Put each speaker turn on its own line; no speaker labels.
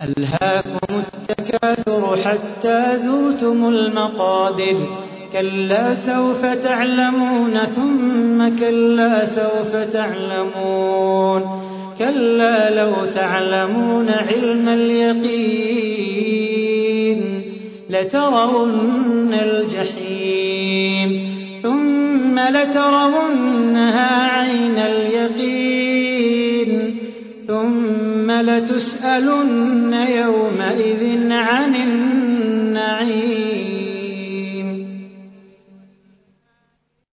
ألهاكم التكاثر حتى زرتم المقابر كلا سوف تعلمون ثم كلا سوف تعلمون كلا لو تعلمون علم اليقين لترون الجحيم ثم لترونها عين اليقين ثم لتسألن يومئذ عن النعيم.